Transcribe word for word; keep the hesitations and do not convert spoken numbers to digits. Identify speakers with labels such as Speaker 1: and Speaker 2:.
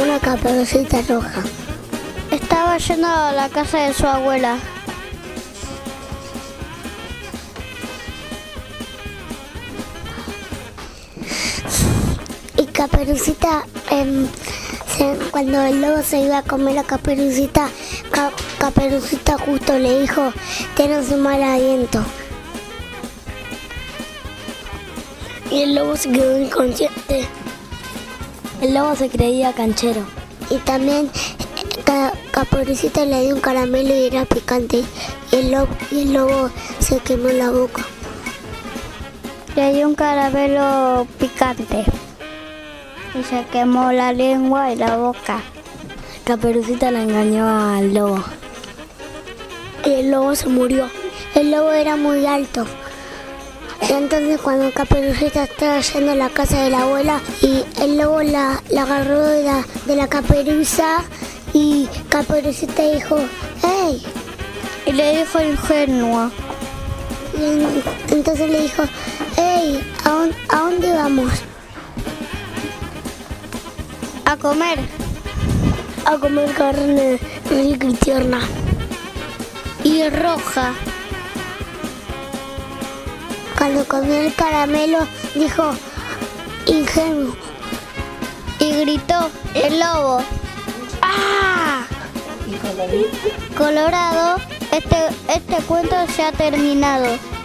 Speaker 1: una Caperucita Roja.
Speaker 2: Estaba yendo a la casa de su abuela.
Speaker 1: Y Caperucita, eh, se, cuando el lobo se iba a comer a Caperucita, Ca, Caperucita justo le dijo, tienes un mal aliento. Y el lobo se quedó inconsciente.
Speaker 3: El lobo se creía canchero.
Speaker 1: Y también Ca, Caperucita le dio un caramelo y era picante. Y el, lobo, y el lobo se quemó la boca.
Speaker 2: Le dio un caramelo picante. Y se quemó la lengua y la boca.
Speaker 3: Caperucita la engañó al lobo.
Speaker 1: Y el lobo se murió. El lobo era muy alto. Y entonces cuando Caperucita estaba yendo a la casa de la abuela y el lobo la, la agarró de la, de la caperuza y Caperucita dijo, ¡hey!
Speaker 2: Y le dijo ingenua.
Speaker 1: Y en, entonces le dijo, ¡hey! ¿A, on, ¿A dónde vamos?
Speaker 2: A comer.
Speaker 1: A comer carne rica y tierna.
Speaker 2: Y roja.
Speaker 1: Cuando comió el caramelo, dijo, ingenuo.
Speaker 2: Y gritó el lobo. ¡Ah! Colorado, este, este cuento se ha terminado.